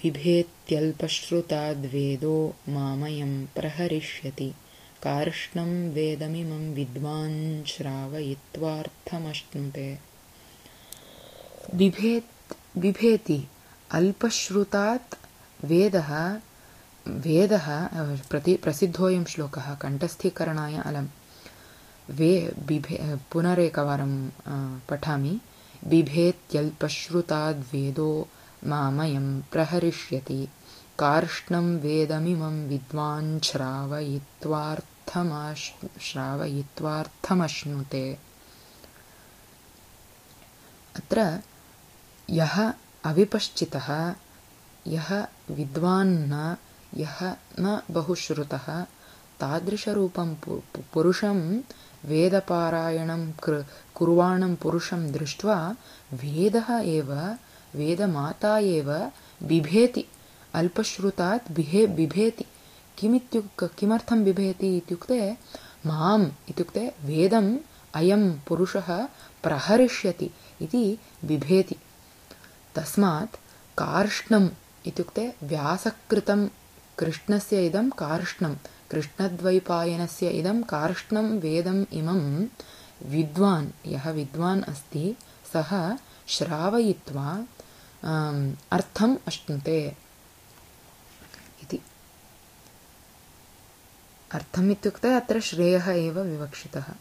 बिभेत्यल्पश्रुताद्वेदो मामयं प्रहरिष्यति कार्ष्णं वेदमिमं विद्वान् श्रावयित्वार्थमश्नुते। बिभेति अल्पश्रुतात् वेदः प्रसिद्धोऽयं श्लोकः कण्ठस्थीकरणाय अलम्। पुनरेकवारं पठामि। बिभेत्यल्पश्रुताद्वेदो मामयं प्रहरिष्यति कार्ष्णं वेदमिमं विद्वान् श्रावयित्वार्थमश्नुते। अत्र यः अविपश्चितः, यः विद्वान् यः न बहुश्रुतः, तादृशरूपं पुरुषं वेदपारायणं कुर्वाणं पुरुषं दृष्ट्वा वेदमाता एव बिभेति, अल्पश्रुतात् बिभेति। किमर्थं बिभेति इत्युक्ते माम् इत्युक्ते वेदम् अयं पुरुषः प्रहरिष्यति इति बिभेति। तस्मात् कार्ष्णम् इत्युक्ते व्यासकृतं कृष्णस्य इदं कार्ष्णं, कृष्णद्वैपायनस्य इदं कार्ष्णं वेदम् इमं विद्वान्, यः विद्वान् अस्ति सः श्रावयित्वा अर्थम् अश्नुते इति। अर्थम् इत्युक्ते अत्र श्रेयः एव विवक्षितः।